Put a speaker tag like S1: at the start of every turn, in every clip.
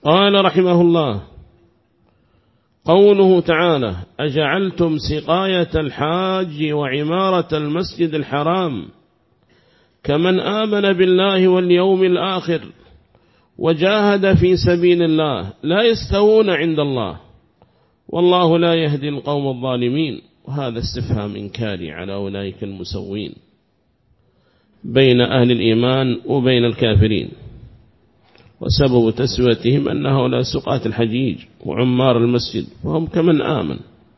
S1: قال رحمه الله: قوله تعالى: أجعلتم سقاية الحاج وعمارة المسجد الحرام كمن آمن بالله واليوم الآخر وجاهد في سبيل الله لا يستوون عند الله والله لا يهدي القوم الظالمين. وهذا استفهام إنكاري على أولئك المسوين بين أهل الإيمان وبين الكافرين، وسبب تسويتهم أن هؤلاء سقاة الحجيج وعمار المسجد وهم كمن آمن،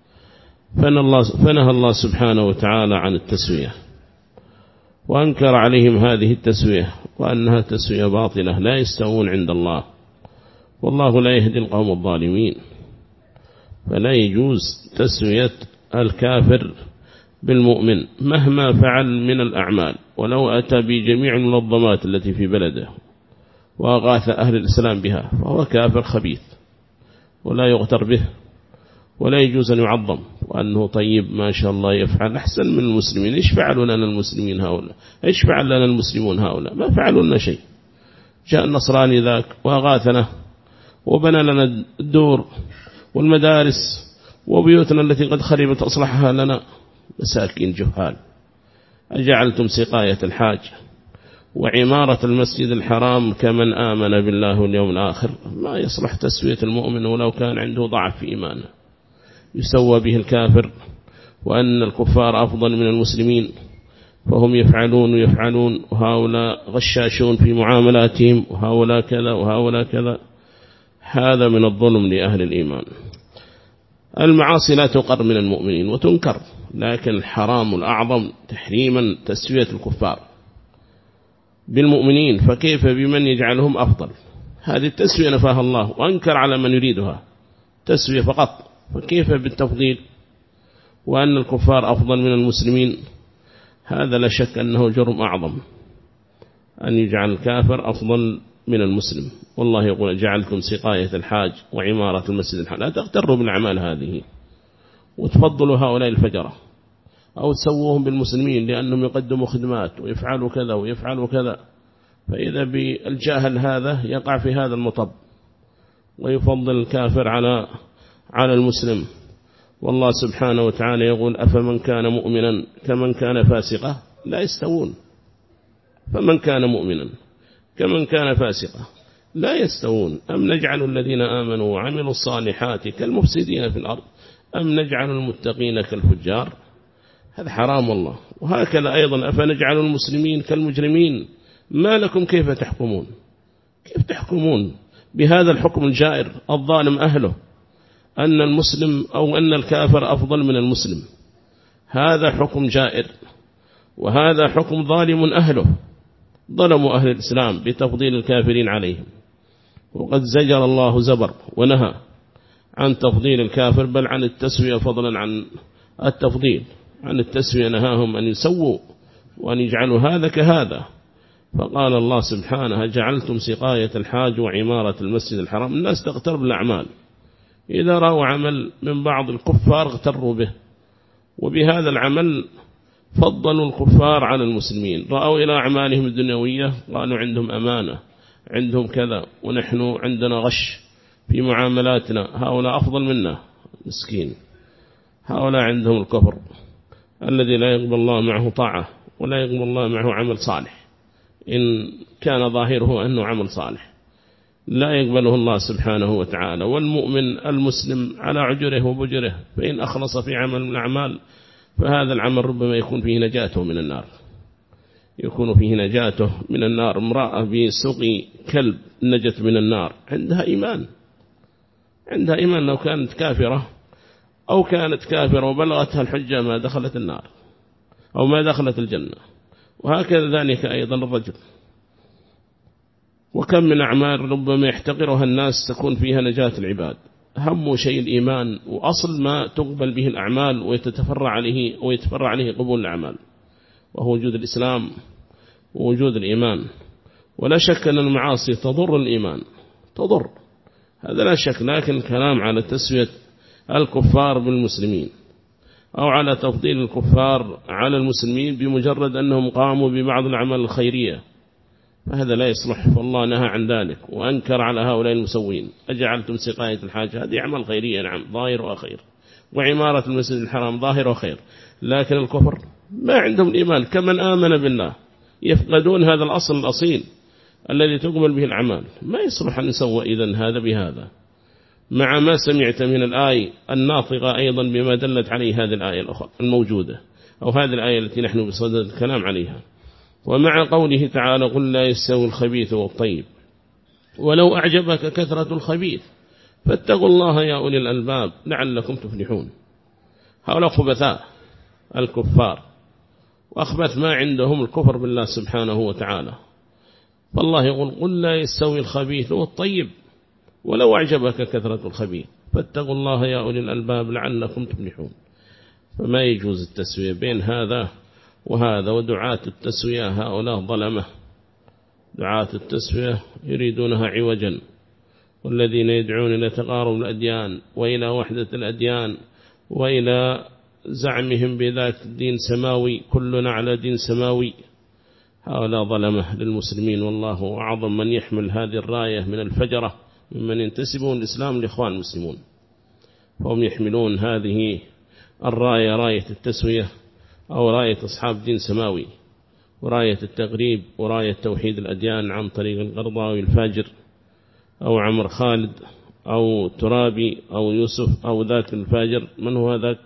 S1: فنهى الله سبحانه وتعالى عن التسوية وأنكر عليهم هذه التسوية وأنها تسوية باطلة لا يستوون عند الله والله لا يهدي القوم الظالمين. فلا يجوز تسوية الكافر بالمؤمن مهما فعل من الأعمال، ولو أتى بجميع المنظمات التي في بلده وأغاث أهل الإسلام بها فهو كافر خبيث ولا يغتر به ولا يجوز أن يعظم، وأنه طيب ما شاء الله يفعل أحسن من المسلمين. إيش فعلوا لنا المسلمين هؤلاء؟ إيش فعل لنا المسلمون هؤلاء؟ ما فعلوا لنا شيء. جاء النصراني ذاك وأغاثنا وبنى لنا الدور والمدارس وبيوتنا التي قد خربت أصلحها لنا. مساكين جهال. أجعلتم سقاية الحاج وعمارة المسجد الحرام كمن آمن بالله واليوم الآخر. ما يصلح تسوية المؤمن ولو كان عنده ضعف في إيمانه، يسوى به الكافر، وأن الكفار أفضل من المسلمين فهم يفعلون ويفعلون، وهؤلاء غشاشون في معاملاتهم، وهؤلاء كذا وهؤلاء كذا. هذا من الظلم لأهل الإيمان. المعاصي لا تقر من المؤمنين وتنكر، لكن الحرام الأعظم تحريما تسوية الكفار بالمؤمنين، فكيف بمن يجعلهم أفضل؟ هذه التسوية نفاها الله وأنكر على من يريدها تسوية فقط، فكيف بالتفضيل وأن الكفار أفضل من المسلمين؟ هذا لا شك أنه جرم أعظم أن يجعل الكافر أفضل من المسلم. والله يقول: جعلتم سقاية الحاج وعمارة المسجد الحرام. لا تغتروا بالأعمال هذه وتفضلوا هؤلاء الفجرة أو تسووهم بالمسلمين لأنهم يقدموا خدمات ويفعلوا كذا ويفعلوا كذا، فإذا بالجاهل هذا يقع في هذا المطب ويفضل الكافر على المسلم. والله سبحانه وتعالى يقول: أفمن كان مؤمنا كمن كان فاسقا لا يستوون. فمن كان مؤمنا كمن كان فاسقا لا يستوون. أم نجعل الذين آمنوا وعملوا الصالحات كالمفسدين في الأرض أم نجعل المتقين كالفجار؟ هذا حرام الله. وهكذا أيضا: أفنجعل المسلمين كالمجرمين ما لكم كيف تحكمون؟ كيف تحكمون بهذا الحكم الجائر الظالم أهله، أن المسلم أو أن الكافر أفضل من المسلم؟ هذا حكم جائر وهذا حكم ظالم أهله. ظلموا أهل الإسلام بتفضيل الكافرين عليهم، وقد زجر الله زبر ونهى عن تفضيل الكافر، بل عن التسوية فضلا عن التفضيل. عن التسوية نهاهم أن يسووا وأن يجعلوا هذا كهذا. فقال الله سبحانه: جعلتم سقاية الحاج وعمارة المسجد الحرام. الناس تغتر بالأعمال، إذا رأوا عمل من بعض الكفار اغتروا به، وبهذا العمل فضلوا الكفار على المسلمين. رأوا إلى أعمالهم الدنيوية قالوا عندهم أمانة، عندهم كذا، ونحن عندنا غش في معاملاتنا، هؤلاء أفضل منا. مسكين. هؤلاء عندهم الكفر الذي لا يقبل الله معه طاعة ولا يقبل الله معه عمل صالح، إن كان ظاهره أنه عمل صالح لا يقبله الله سبحانه وتعالى. والمؤمن المسلم على عجره وبجره، فإن أخلص في عمل من الأعمال فهذا العمل ربما يكون فيه نجاته من النار، يكون فيه نجاته من النار. امرأة بسقي كلب نجت من النار، عندها إيمان، عندها إيمان. لو كانت كافرة أو كانت كافرة وبلغتها الحجة ما دخلت النار أو ما دخلت الجنة. وهكذا ذلك أيضا الرجل. وكم من أعمال ربما يحتقرها الناس تكون فيها نجاة العباد. أهم شيء الإيمان، وأصل ما تقبل به الأعمال ويتفرع عليه قبول الأعمال، وهو وجود الإسلام ووجود الإيمان. ولا شك أن المعاصي تضر الإيمان، تضر، هذا لا شك. لكن الكلام على تسوية الكفار بالمسلمين أو على تفضيل الكفار على المسلمين بمجرد أنهم قاموا ببعض الأعمال الخيرية، فهذا لا يصلح، فالله نهى عن ذلك وأنكر على هؤلاء المسوين. أجعلتم سقاية الحاج، هذه أعمال خيرية نعم ظاهر وخير، وعمارة المسجد الحرام ظاهر وخير، لكن الكفر ما عندهم الإيمان كمن آمن بالله، يفقدون هذا الأصل الأصيل الذي تقبل به الأعمال. ما يصلح أن نسوى إذن هذا بهذا، مع ما سمعت من الآية الناطقة أيضا بما دلت عليه هذه الآية الأخرى الموجودة، أو هذه الآية التي نحن بصدد الكلام عليها. ومع قوله تعالى قل لا يستوي الخبيث والطيب ولو أعجبك كثرة الخبيث فاتقوا الله يا أولي الألباب لعلكم تفلحون. هؤلاء خبثاء الكفار، وأخبث ما عندهم الكفر بالله سبحانه وتعالى. فالله يقول قل لا يستوي الخبيث والطيب ولو أعجبك كثرة الخبيث فاتقوا الله يا أولي الألباب لعلكم تفلحون. فما يجوز التسوية بين هذا وهذا. ودعاة التسوية هؤلاء ظلمة، دعاة التسوية يريدونها عوجا، والذين يدعون إلى تقارب الأديان وإلى وحدة الأديان وإلى زعمهم بذات الدين سماوي، كلنا على دين سماوي، هؤلاء ظلمة للمسلمين. والله أعظم من يحمل هذه الراية من الفجرة ممن ينتسبون الإسلام لإخوان المسلمون، فهم يحملون هذه الراية، راية التسوية أو راية أصحاب دين سماوي، وراية التقريب، وراية توحيد الأديان عن طريق القرضاوي الفاجر أو عمر خالد أو ترابي أو يوسف أو ذاك الفاجر. من هو ذاك؟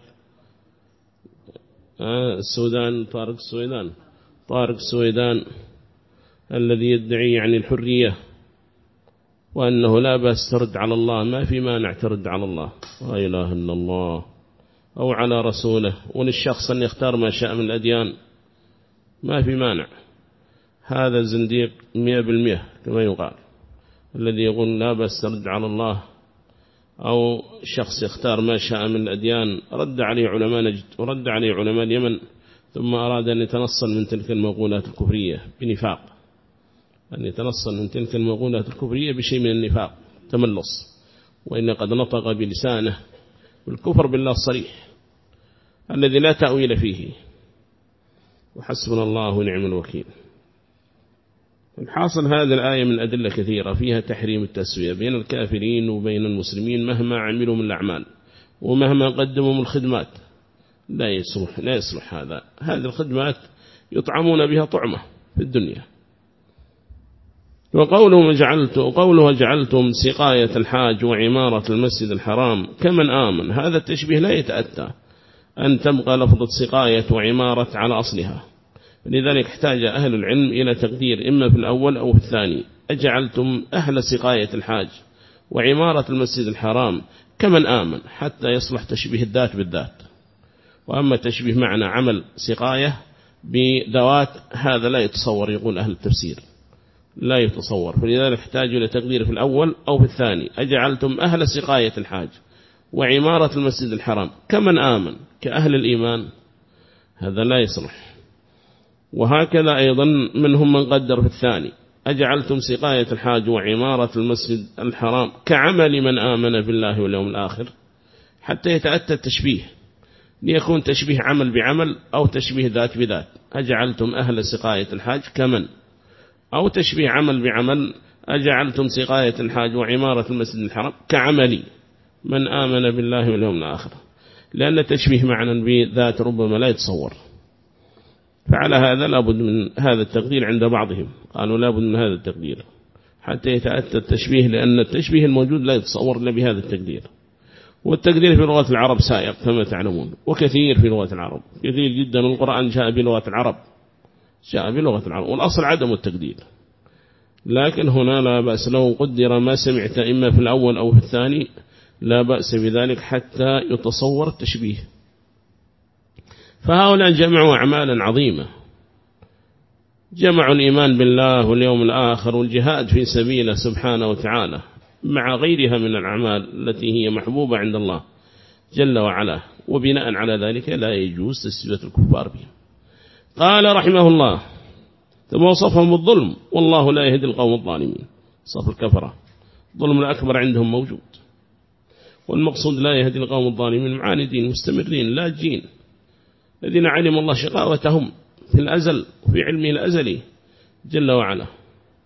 S1: السودان، طارق السويدان الذي يدعي يعني الحرية وأنه لا بأس ترد على الله، ما في مانع ترد على الله لا إله إلا الله أو على رسوله، وللشخص أن يختار ما شاء من الأديان ما في مانع. هذا زنديق 100% كما يقال، الذي يقول لا بأس ترد على الله أو شخص يختار ما شاء من الأديان. رد عليه علماء نجد ورد عليه علماء اليمن، ثم أراد أن يتنصل من تلك المقولات الكفرية بنفاق، أن يتنصل من تلك المقولات الكفرية بشيء من النفاق تملص، وإن قد نطق بلسانه بالكفر بالله الصريح الذي لا تأويل فيه، وحسبنا الله ونعم الوكيل. الحاصل هذه الآية من أدلة كثيرة فيها تحريم التسوية بين الكافرين وبين المسلمين مهما عملوا من الأعمال ومهما قدموا من الخدمات. لا يصلح هذه الخدمات يطعمون بها طعمة في الدنيا. وقوله جعلتم سقاية الحاج وعمارة المسجد الحرام كمن آمن، هذا التشبيه لا يتأتى أن تبقى لفظة سقاية وعمارة على أصلها، لذلك احتاج أهل العلم إلى تقدير إما في الأول أو في الثاني. أجعلتم أهل سقاية الحاج وعمارة المسجد الحرام كمن آمن، حتى يصلح تشبيه الذات بالذات. وأما تشبيه معنى عمل سقاية بذوات هذا لا يتصور، يقول أهل التفسير لا يتصور، فلذلك احتاج إلى تقدير في الأول أو في الثاني. أجعلتم أهل سقاية الحاج وعمارة المسجد الحرام كمن آمن، كأهل الإيمان، هذا لا يصلح. وهكذا أيضا منهم من قدر في الثاني أجعلتم سقاية الحاج وعمارة المسجد الحرام كعمل من آمن بالله واليوم الآخر، حتى يتأتى التشبيه، ليكون تشبيه عمل بعمل أو تشبيه ذات بذات. أجعلتم أهل سقاية الحاج كمن، أو تشبيه عمل بعمل أجعلتم سقاية الحاج وعمارة المسجد الحرام كعمل من آمن بالله واليوم الآخر، لأن تشبيه معنى بذات ربما لا يتصور. فعلى هذا لابد من هذا التقدير عند بعضهم، قالوا لابد من هذا التقدير حتى يتأتى التشبيه، لأن التشبيه الموجود لا يتصور إلا بهذا التقدير. والتقدير في لغة العرب سائق كما تعلمون، وكثير في لغة العرب، كثير جدا. القرآن جاء بلغة العرب، والأصل عدم التقدير، لكن هنا لا بأس لو قدر ما سمعت إما في الأول أو في الثاني، لا بأس بذلك حتى يتصور التشبيه. فهؤلاء جمعوا أعمالا عظيمة، جمعوا الإيمان بالله واليوم الآخر والجهاد في سبيله سبحانه وتعالى، مع غيرها من الأعمال التي هي محبوبة عند الله جل وعلا. وبناء على ذلك لا يجوز تسوية الكفار بهم. قال رحمه الله ثم وصفهم بالظلم والله لا يهدي القوم الظالمين. صف الكفرة الظلم الأكبر عندهم موجود، والمقصود لا يهدي القوم الظالمين معاندين مستمرين لاجين، الذين علم الله شقاوتهم في الأزل وفي علمه الأزلي جل وعلا،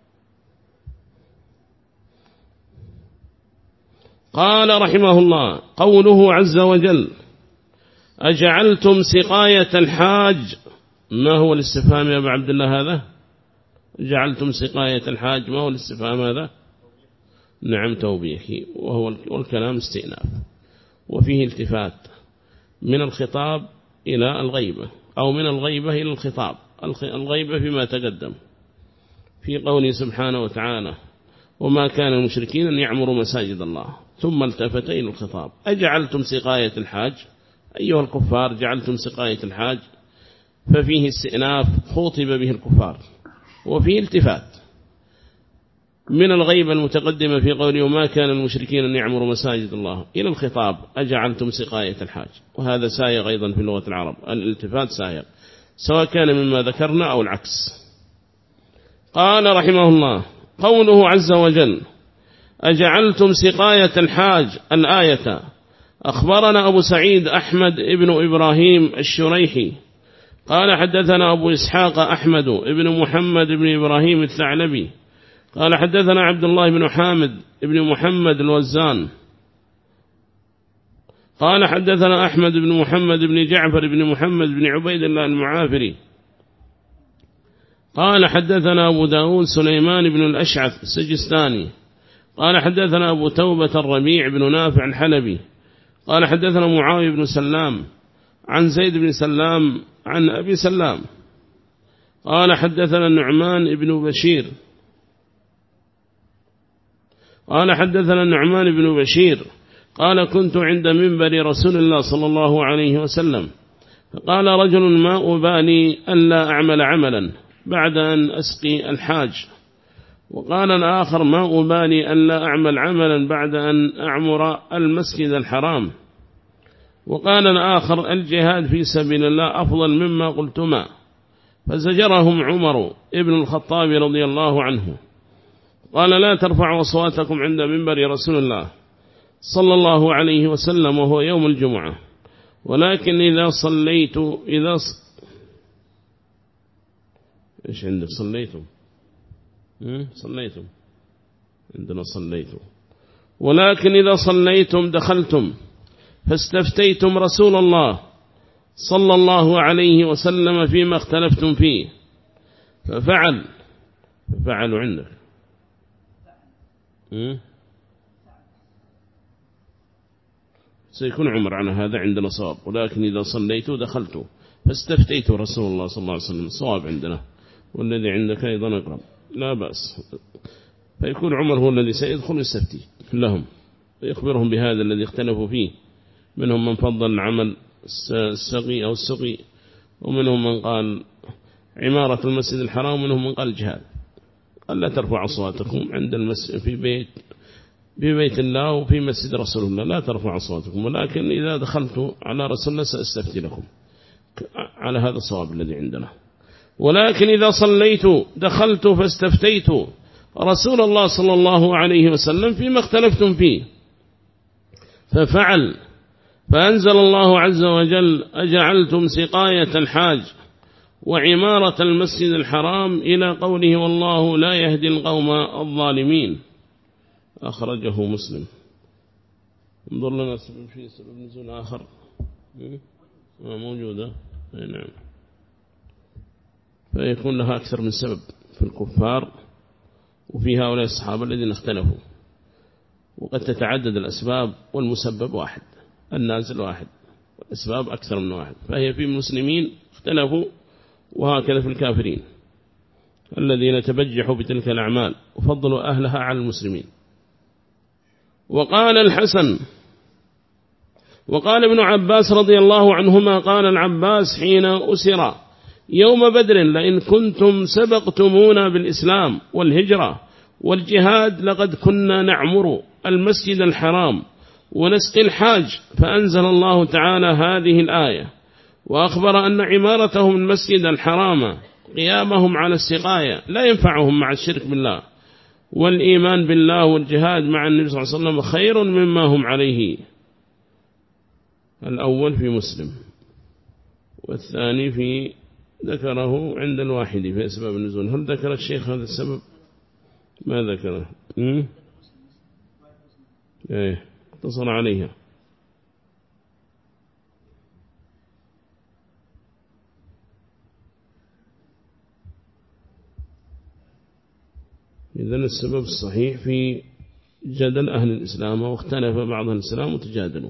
S1: قال رحمه الله: قوله عز وجل: أجعلتم سقاية الحاج. ما هو الاستفهام يا أبا عبد الله هذا؟ جعلتم سقاية الحاج، ما هو الاستفهام هذا؟ نعم، توبيخ، والكلام استئناف، وفيه التفات من الخطاب إلى الغيبة، أو من الغيبة إلى الخطاب. الغيبة فيما تقدم في قوله سبحانه وتعالى: وما كان المشركين أن يعمروا مساجد الله، ثم التفت إلى الخطاب: أجعلتم سقاية الحاج أيها الكفار، جعلتم سقاية الحاج، ففيه استئناف خاطب به الكفار، وفيه التفات من الغيبة المتقدمة في قوله: وما كان المشركين أن يعمروا مساجد الله، إلى الخطاب: أجعلتم سقاية الحاج. وهذا سائغ أيضا في لغة العرب، الالتفات سائغ، سواء كان مما ذكرنا أو العكس. قال رحمه الله: قوله عز وجل: أجعلتم سقاية الحاج، الآية. أخبرنا أبو سعيد أحمد ابن إبراهيم الشريحي قال حدثنا أبو إسحاق أحمد ابن محمد ابن إبراهيم الثعلبي قال حدثنا عبد الله بن حامد ابن محمد الوزان قال حدثنا أحمد بن محمد بن جعفر بن محمد بن عبيد الله المعافري قال حدثنا أبو داود سليمان بن الأشعث السجستاني قال حدثنا أبو توبة الربيع بن نافع الحلبي قال حدثنا معاوية بن سلام عن زيد بن سلام عن أبي سلام قال حدثنا النعمان بن بشير قال حدثنا النعمان بن بشير قال كنت عند منبر رسول الله صلى الله عليه وسلم فقال رجل: ما أبالي ألا أعمل عملا بعد أن أسقي الحاج. وقال الآخر: ما أبالي ألا أعمل عملا بعد أن أعمر المسجد الحرام. وقال الآخر: الجهاد في سبيل الله أفضل مما قلتما. فزجرهم عمر ابن الخطاب رضي الله عنه قال: لا ترفعوا أصواتكم عند منبر رسول الله صلى الله عليه وسلم وهو يوم الجمعة، ولكن إذا صليت إيش عندك؟ صليتم عندنا صليتم. ولكن إذا صليتم دخلتم فاستفتيتم رسول الله صلى الله عليه وسلم فيما اختلفتم فيه ففعلوا عندك سيكون عمر عن هذا عندنا صواب. ولكن إذا صليتوا دخلتوا فاستفتيتوا رسول الله صلى الله عليه وسلم، صواب عندنا، والذي عندك أيضا أقرب، لا بأس. فيكون عمر هو الذي سيدخل يستفتي لهم ويخبرهم بهذا الذي اختلفوا فيه. منهم من فضل العمل السقي أو السقي، ومنهم من قال عمارة المسجد الحرام، ومنهم من قال الجهاد. قال: لا ترفع أصواتكم عند المسجد في بيت الله وفي مسجد رسول الله، لا ترفع أصواتكم، ولكن إذا دخلت على رسول الله سأستفتي لكم، على هذا الصواب الذي عندنا. ولكن إذا صليت دخلت فاستفتيت رسول الله صلى الله عليه وسلم فيما اختلفتم فيه ففعل. فأنزل الله عز وجل: أجعلتم سقاية الحاج وعمارة المسجد الحرام إلى قوله: والله لا يهدي القوم الظالمين. أخرجه مسلم. انظر لنا سبب نزول آخر موجودة. نعم. فيكون لها أكثر من سبب في الكفار وفي هؤلاء الصحابة الذين اختلفوا، وقد تتعدد الأسباب والمسبب واحد، النازل واحد، والأسباب أكثر من واحد. فهي في المسلمين اختلفوا، وهكذا في الكافرين الذين تبجحوا بتلك الأعمال وفضلوا أهلها على المسلمين. وقال الحسن وقال ابن عباس رضي الله عنهما: قال العباس حين أسر يوم بدر: لئن كنتم سبقتمونا بالإسلام والهجرة والجهاد لقد كنا نعمر المسجد الحرام ونسقي الحاج. فأنزل الله تعالى هذه الآية وأخبر أن عمارتهم المسجد الحرام قيامهم على السقاية لا ينفعهم مع الشرك بالله، والإيمان بالله والجهاد مع النبي صلى الله عليه وسلم خير مما هم عليه. الأول في مسلم، والثاني في ذكره عند الواحد في أسباب النزول. هل ذكر الشيخ هذا السبب؟ ما ذكره. اقتصر عليها. إذن السبب الصحيح في جدل أهل الإسلام، واختلف بعض أهل الإسلام وتجادلوا.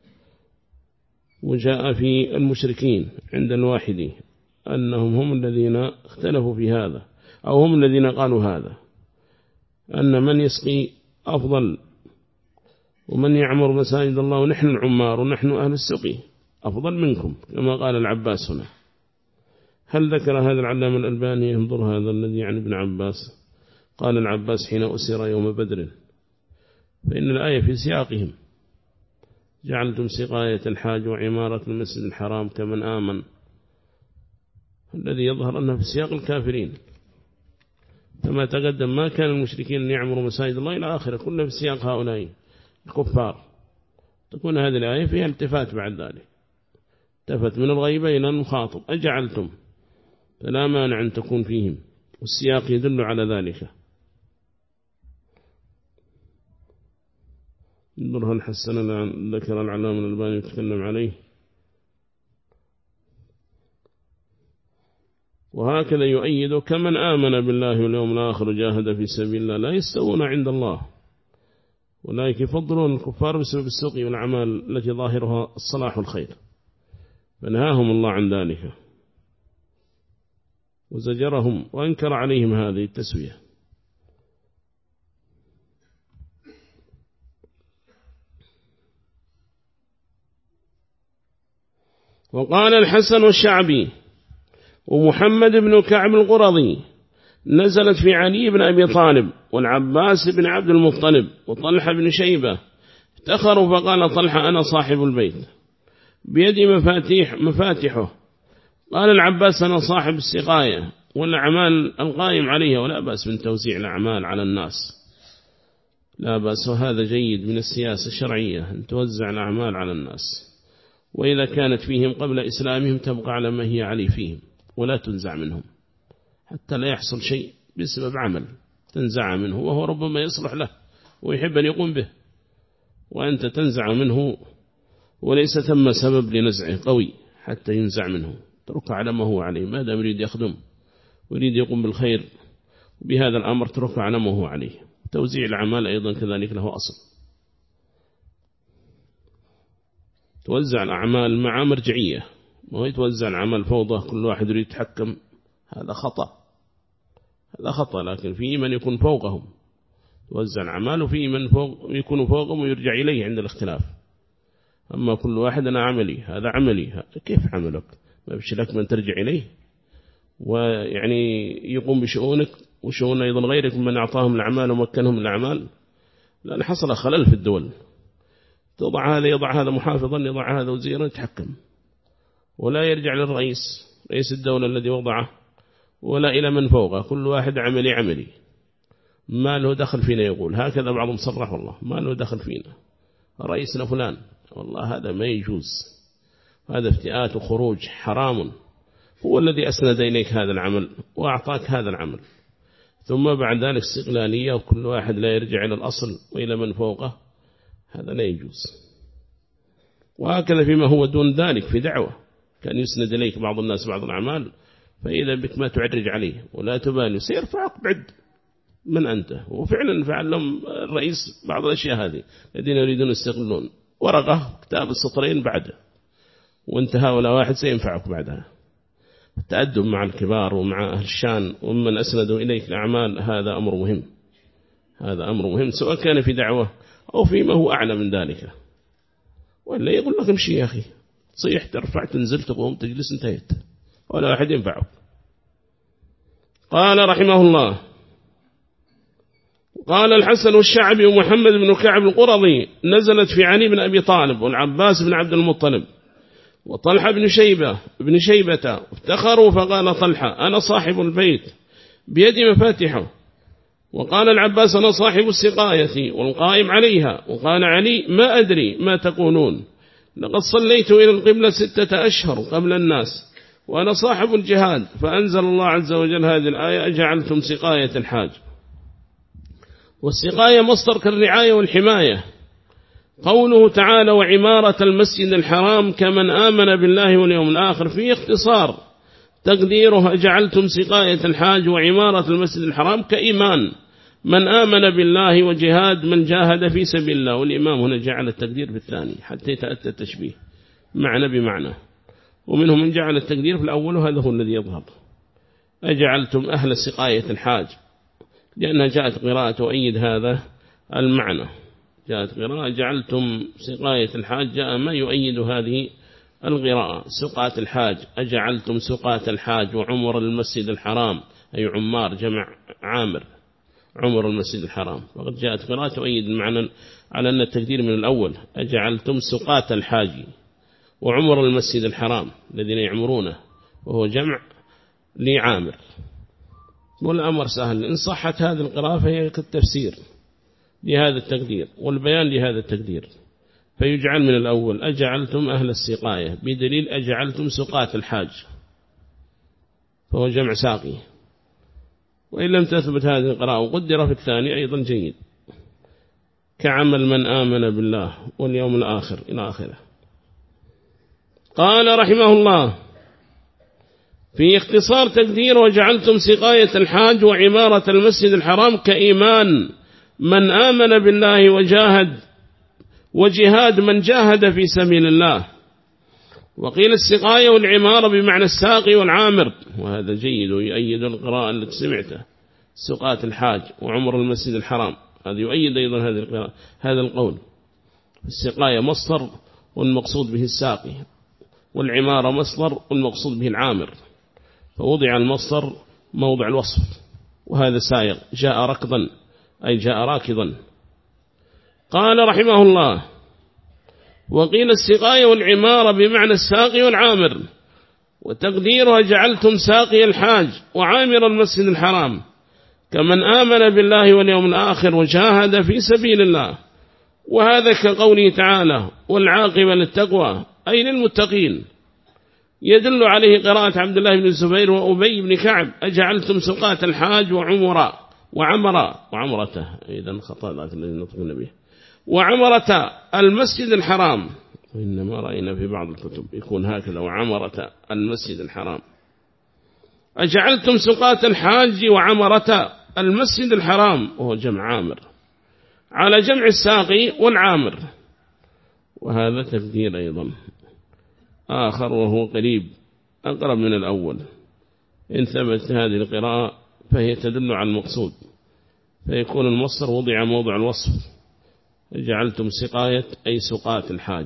S1: وجاء في المشركين عند الواحدي أنهم هم الذين اختلفوا في هذا، أو هم الذين قالوا هذا، أن من يسقي أفضل، ومن يعمر مساجد الله ونحن العمار ونحن أهل السقي أفضل منكم، كما قال العباس هنا. هل ذكر هذا العلامة الألباني؟ انظر هذا الذي يعني ابن عباس، قال العباس حين أسر يوم بدر، فإن الآية في سياقهم: جعلتم سقاية الحاج وعمارة المسجد الحرام كمن آمن. الذي يظهر أنه في سياق الكافرين، كما تقدم ما كان المشركين أن يعمروا مساجد الله إلى آخره، كله في سياق هؤلاء الكفار. تكون هذه الآية فيها التفات بعد ذلك، التفت من الغيبة إلى المخاطب: أجعلتم، فلا مانع أن تكون فيهم، والسياق يدل على ذلك. انظر هل حسن ذكر العلامة الألباني يتكلم عليه. وهكذا يؤيد: كمن آمن بالله واليوم الآخر وجاهد في سبيل الله لا يستوون عند الله، أولئك يفضلون الكفار بسبب السوء والأعمال التي ظاهرها الصلاح والخير، فنهاهم الله عن ذلك وزجرهم وأنكر عليهم هذه التسوية. وقال الحسن والشعبي ومحمد بن كعب القرظي: نزلت في علي بن أبي طالب والعباس بن عبد المطلب وطلحة بن شيبة، افتخروا فقال طلحة: أنا صاحب البيت بيدي مفاتحه. قال العباس: أنا صاحب السقاية والأعمال القائم عليها، ولا بأس من توزيع الأعمال على الناس، لا بأس، وهذا جيد من السياسة الشرعية أن توزع الأعمال على الناس، وإذا كانت فيهم قبل إسلامهم تبقى على ما هي عليه فيهم ولا تنزع منهم، حتى لا يحصل شيء بسبب عمل تنزع منه وهو ربما يصلح له ويحب أن يقوم به، وأنت تنزع منه وليس ثم سبب لنزعه قوي حتى ينزع منه، ترك على ما هو عليه، ما دام يريد يخدم ويريد يقوم بالخير بهذا الأمر ترك على ما هو عليه. توزيع الأعمال أيضا كذلك له أصل، توزع الأعمال مع مرجعية، ما هو يتوزع العمل فوضى كل واحد يريد يتحكم، هذا خطأ، هذا خطأ. لكن في من يكون فوقهم توزع الأعمال، وفي من يكون فوقهم ويرجع إليه عند الاختلاف. أما كل واحد: أنا عملي، هذا عملي، هذا كيف عملك؟ ما بش لك من ترجع إليه ويعني يقوم بشؤونك وشؤون أيضا غيرك من أعطاهم الأعمال ومكنهم الأعمال، لأن حصل خلل في الدول، تضع هذا يضع هذا محافظا، يضع هذا وزيرا يتحكم، ولا يرجع للرئيس رئيس الدولة الذي وضعه ولا إلى من فوقه، كل واحد عملي ما له دخل فينا، يقول هكذا بعضهم صرح: والله ما له دخل فينا، رئيسنا فلان. والله هذا ما يجوز، هذا افتئات وخروج حرام. هو الذي أسند إليك هذا العمل وأعطاك هذا العمل، ثم بعد ذلك استقلالية وكل واحد لا يرجع إلى الأصل وإلى من فوقه، هذا لا يجوز. وهكذا فيما هو دون ذلك في دعوة، كان يسند إليك بعض الناس بعض الأعمال، فإذا بك ما تعرج عليه ولا تبالي سيرفعك بعد من أنت. وفعلا فعل لهم الرئيس بعض الأشياء هذه، الذين يريدون يستغلون ورقة كتاب السطرين بعده وانتهى، ولا واحد سينفعك بعدها. التأدب مع الكبار ومع أهل الشان ومن أسندوا إليك الأعمال، هذا أمر مهم، هذا أمر مهم، سواء كان في دعوة أو فيما هو أعلى من ذلك. ولا يقول لك امشي يا أخي، تصيح ترفع تنزل تقوم تجلس، انتهيت، ولا أحد ينفعك. قال رحمه الله: قال الحسن والشعبي ومحمد بن كعب القرظي: نزلت في علي بن أبي طالب والعباس بن عبد المطلب وطلحة بن شيبة، افتخروا فقال طلحة: أنا صاحب البيت بيدي مفاتحه. وقال العباس: أنا صاحب السقاية والقائم عليها. وقال علي: ما أدري ما تقولون، لقد صليت إلى القبلة 6 أشهر قبل الناس، وأنا صاحب الجهاد. فأنزل الله عز وجل هذه الآية: أجعلتم سقاية الحاج. والسقاية مصدر كالرعاية والحماية، قوله تعالى وعمارة المسجد الحرام كمن آمن بالله واليوم الآخر، في اختصار تقديره جعلتم سقاية الحاج وعمارة المسجد الحرام كإيمان من آمن بالله وجهاد من جاهد في سبيل الله. والإمام هنا جعل التقدير بالثاني حتى يتأتى التشبيه معنى بمعنى، ومنهم من جعل التقدير في الأول وهذا هو الذي يظهر. أجعلتم أهل سقاية الحاج، لأنها جاءت قراءة تؤيد هذا المعنى، جاءت قراءة جعلتم سقاية الحاج، جاء ما يؤيد هذه القراءة. سقاة الحاج أجعلتم سقاة الحاج وعمر المسجد الحرام، أي عمار جمع عامر عمر المسجد الحرام، وقد جاءت قراءة تؤيد المعنى على أن التقدير من الأول أجعلتم سقاة الحاج وعمر المسجد الحرام الذين يعمرونه، وهو جمع لعامر. والأمر سهل، إن صحت هذه القراءة فهي كالتفسير لهذا التقدير والبيان لهذا التقدير، فيجعل من الأول أجعلتم أهل السقاية بدليل أجعلتم سقاة الحاج، فهو جمع ساقي. وإن لم تثبت هذه القراءة وقدر في الثاني أيضا جيد، كعمل من آمن بالله واليوم الآخر إلى آخره. قال رحمه الله في اختصار تقدير وجعلتم سقاية الحاج وعمارة المسجد الحرام كإيمان من آمن بالله وجهاد من جاهد في سبيل الله. وقيل السقاية والعمارة بمعنى الساقي والعامر، وهذا جيد ويؤيد القراءة التي سمعته، سقاة الحاج وعمر المسجد الحرام، هذا يؤيد أيضا هذا القول. السقاية مصدر والمقصود به الساقي، والعمارة مصدر والمقصود به العامر، فوضع المصدر موضع الوصف. وهذا سائق جاء ركضا أي جاء راكضا. قال رحمه الله وقيل السقاية والعمارة بمعنى الساقي والعامر، وتقديرها جعلتم ساقي الحاج وعامر المسجد الحرام كمن آمن بالله واليوم الآخر وجاهد في سبيل الله. وهذا كقوله تعالى والعاقبة للتقوى أي للمتقين، يدل عليه قراءة عبد الله بن الزبير وأبي بن كعب أجعلتم سقاة الحاج وعمرته إذن خطأ ذاك الذي نطقنا به وعمرة المسجد الحرام، وإنما رأينا في بعض الكتب يكون هكذا وعمرة المسجد الحرام. أجعلتم سقاة الحاج وعمرة المسجد الحرام، وهو جمع عامر على جمع الساقي والعامر. وهذا تقدير أيضا آخر وهو قريب أقرب من الأول. إن ثبت هذه القراءة فهي تدل على المقصود، فيكون المصدر وضع موضع الوصف. جعلتم سقاية أي سقاة الحاج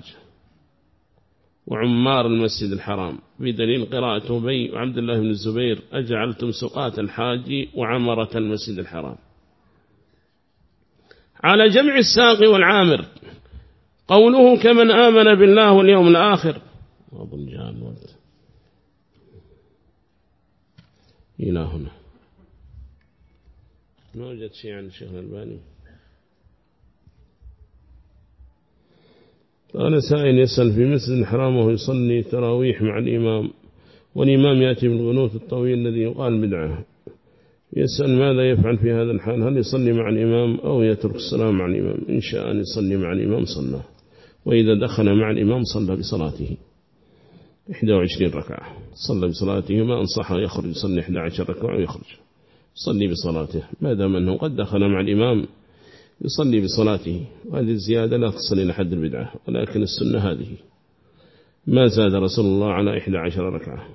S1: وعمار المسجد الحرام، بدليل قراءة أبي وعبد الله بن الزبير أجعلتم سقاة الحاج وعمرة المسجد الحرام على جمع الساقي والعامر. قوله كمن آمن بالله واليوم الآخر، أظن جاء الوقت إلى هنا، ما وجد شيء عن الشيخ الألباني. قال سائل يسأل في مسجد الحرام وهو يصلي تراويح مع الإمام، والإمام يأتي بالقنوت الطويل الذي يقال بدعة، يسأل ماذا يفعل في هذا الحال؟ هل يصلي مع الإمام أو يترك الصلاة مع الإمام؟ إن شاء أن يصلي مع الإمام صلى، وإذا دخل مع الإمام صلى بصلاته 21 ركعة، صلى بصلاته، ما أنصحه يخرج يصلي 11 ركعة ويخرج يصلي بصلاته، ما دام أنه قد دخل مع الإمام يصلي بصلاته. وهذه الزيادة لا تصل إلى حد البدعة، ولكن السنة هذه ما زاد رسول الله على 11 ركعة.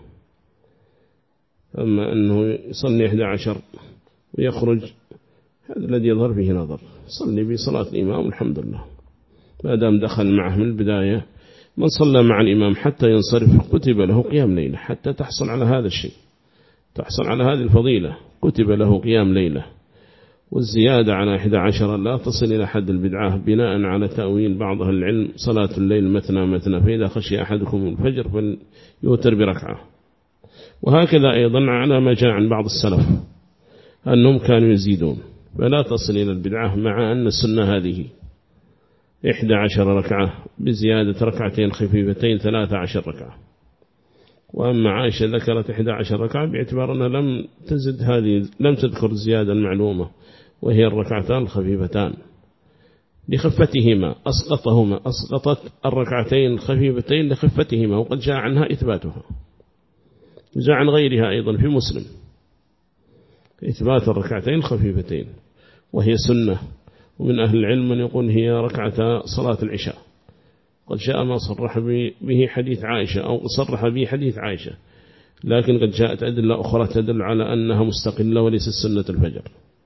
S1: أما أنه يصلي 11 ويخرج هذا الذي يظهر فيه نظر، صلي بصلاة الإمام الحمد لله ما دام دخل معه من البداية. من صلى مع الإمام حتى ينصرف كتب له قيام ليلة، حتى تحصل على هذا الشيء، تحصل على هذه الفضيلة، كتب له قيام ليلة. والزيادة على 11 لا تصل إلى حد البدعة، بناء على تأويل بعض أهل العلم صلاة الليل مثنى مثنى، فإذا خشي أحدكم الفجر فليوتر بركعة. وهكذا أيضا على ما جاء عن بعض السلف أنهم كانوا يزيدون، فلا تصل إلى البدعة، مع أن السنة هذه 11 ركعة بزيادة ركعتين خفيفتين 13 ركعة. وأما عائشة ذكرت 11 ركعة باعتبار أنها لم تذكر الزيادة المعلومة وهي الركعتان الخفيفتان، لخفتهما أسقطت الركعتين الخفيفتين لخفتهما، وقد جاء عنها إثباتها. جاء عن غيرها أيضا في مسلم إثبات الركعتين الخفيفتين، وهي سنة. ومن أهل العلم من يقول هي ركعة صلاة العشاء، قد جاء ما صرح به حديث عائشة أو صرح به حديث عائشة، لكن قد جاءت أدلة أخرى تدل على أنها مستقلة وليست سنة الفجر.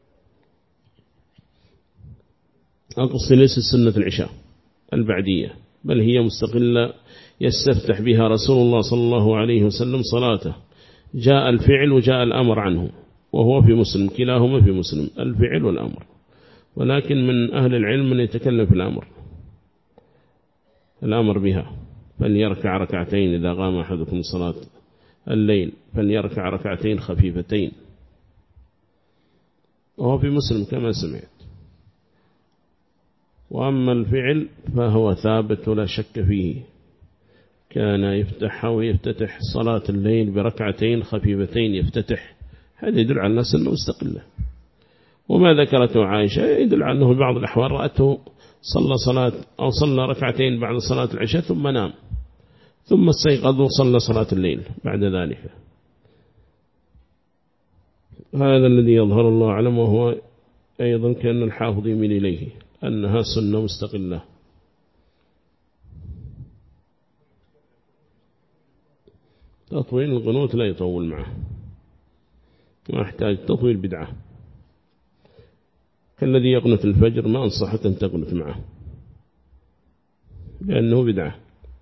S1: أقصد ليست سنة العشاء البعدية، بل هي مستقلة يستفتح بها رسول الله صلى الله عليه وسلم صلاته. جاء الفعل وجاء الأمر عنه، وهو في مسلم، كلاهما في مسلم الفعل والأمر. ولكن من أهل العلم من يتكلم في الأمر بها، فليركع ركعتين إذا قام أحدكم صلاة الليل فليركع ركعتين خفيفتين، وهو في مسلم كما سمعت. وأما الفعل فهو ثابت لا شك فيه، كان يفتح ويفتتح صلاة الليل بركعتين خفيفتين يفتتح، هذا يدل على الناس أنه مستقلة. وما ذكرته عائشة يدل على أنه بعض الأحوال رأته صلى ركعتين بعد صلاة العشاء ثم نام، ثم استيقظ وصلى صلاة الليل بعد ذلك. هذا الذي يظهر الله أعلم، وهو أيضا كأن الحافظ يميل إليه أنها سنة مستقلة. تطويل القنوت لا يطول معه، ما يحتاج تطويل بدعة، كالذي يقنت الفجر ما أنصحك أن تقنت معه لأنه بدعة.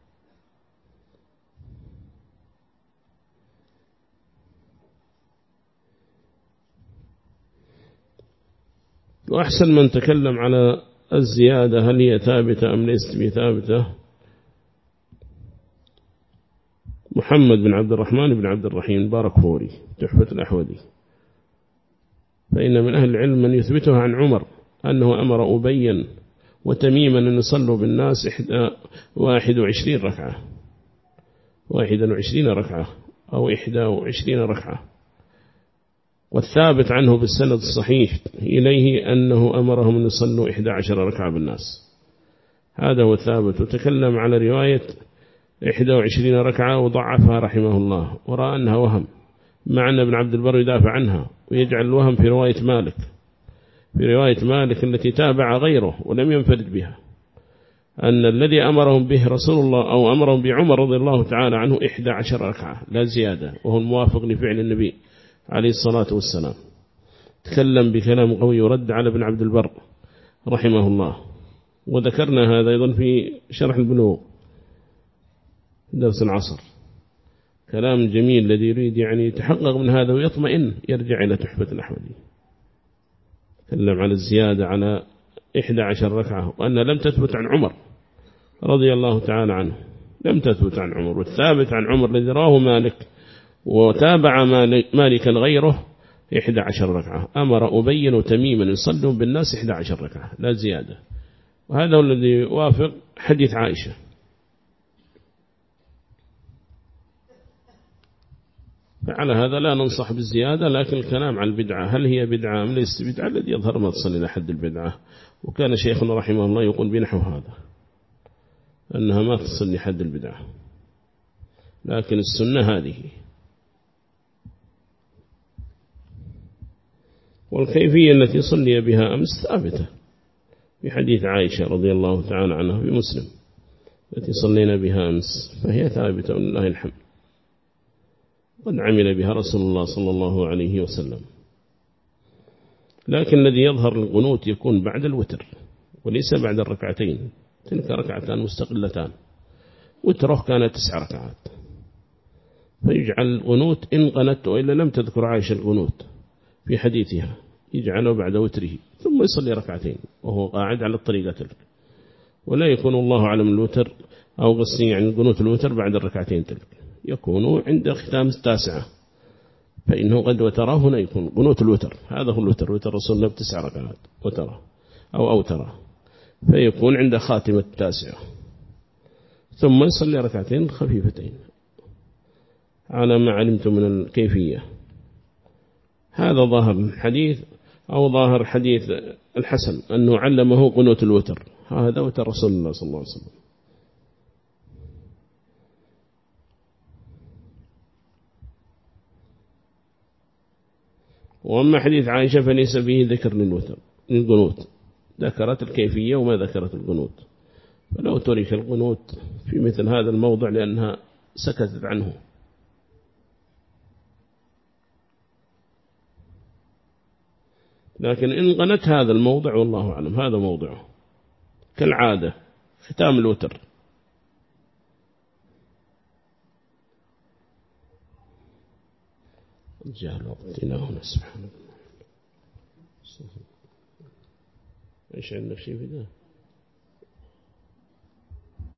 S1: وأحسن من تكلم على الزيادة هل هي ثابتة أم ليست بثابتة محمد بن عبد الرحمن بن عبد الرحيم بارك فوري تحفة الأحوذي، فإن من أهل العلم من يثبتها عن عمر أنه أمر أبيا وتميما أن يصلوا بالناس 21 ركعة 21 ركعة أو 21 ركعة. والثابت عنه بالسند الصحيح إليه أنه أمرهم أن يصلوا 11 ركعة بالناس، هذا هو الثابت. وتكلم على رواية 21 ركعة وضعفها رحمه الله، ورأى أنها وهم، مع أن ابن عبد البر يدافع عنها ويجعل الوهم في رواية مالك التي تابع غيره ولم ينفرد بها، أن الذي أمرهم به رسول الله أو أمرهم بعمر رضي الله تعالى عنه 11 ركعة لا زيادة، وهو الموافق لفعل النبي عليه الصلاة والسلام. تكلم بكلام قوي يرد على ابن عبد البر رحمه الله، وذكرنا هذا أيضا في شرح البلوغ درس العصر، كلام جميل الذي يريد يعني يتحقق من هذا ويطمئن يرجع إلى تحفة الأحوذي. تكلم على الزيادة على 11 ركعة، وأن لم تثبت عن عمر رضي الله تعالى عنه، لم تثبت عن عمر. والثابت عن عمر الذي رواه مالك وتابع مالكا غيره 11 ركعة، أمر أبين وتميما يصلون بالناس 11 ركعة لا زيادة، وهذا هو الذي يوافق حديث عائشة. فعلى هذا لا ننصح بالزيادة، لكن الكلام عن البدعة هل هي بدعة أم ليست بدعة الذي يظهر ما تصل إلى حد البدعة. وكان شيخنا رحمه الله يقول بنحو هذا أنها ما تصل لحد البدعة، لكن السنة هذه. والكيفية التي صلي بها أمس ثابتة في حديث عائشة رضي الله تعالى عنها في مسلم، التي صلينا بها أمس فهي ثابتة ولله الحمد، قد عمل بها رسول الله صلى الله عليه وسلم. لكن الذي يظهر القنوت يكون بعد الوتر وليس بعد الركعتين، تلك ركعتان مستقلتان، وتره كانت 9 ركعات، فيجعل القنوت إن قنت، وإلا لم تذكر عائشة القنوت في حديثها، يجعله بعد وتره ثم يصلي ركعتين وهو قاعد على الطريقة تلك، ولا يكون الله أعلم الوتر أو قصي يعني قنوت الوتر بعد الركعتين تلك، يكون عند ختام 9، فإنه قد وتره هنا يكون قنوت الوتر، هذا هو الوتر، وتر رسول الله ب9 ركعات وتره أو أوتره، فيكون عند خاتمة 9 ثم يصلي ركعتين خفيفتين على ما علمت من الكيفية. هذا ظاهر الحديث أو ظاهر حديث الحسن أنه علمه قنوت الوتر، هذا وتر رسول الله صلى الله عليه وسلم. وأما حديث عائشة فليس فيه ذكر للوتر للقنوت، ذكرت الكيفية وما ذكرت القنوت، فلو ترك القنوت في مثل هذا الموضع لأنها سكتت عنه. لكن إن قنت هذا الموضع والله أعلم هذا موضعه كالعادة ختام الوتر. جاء وقتنا هنا سبحانه. إيش عندك شيء في ذا؟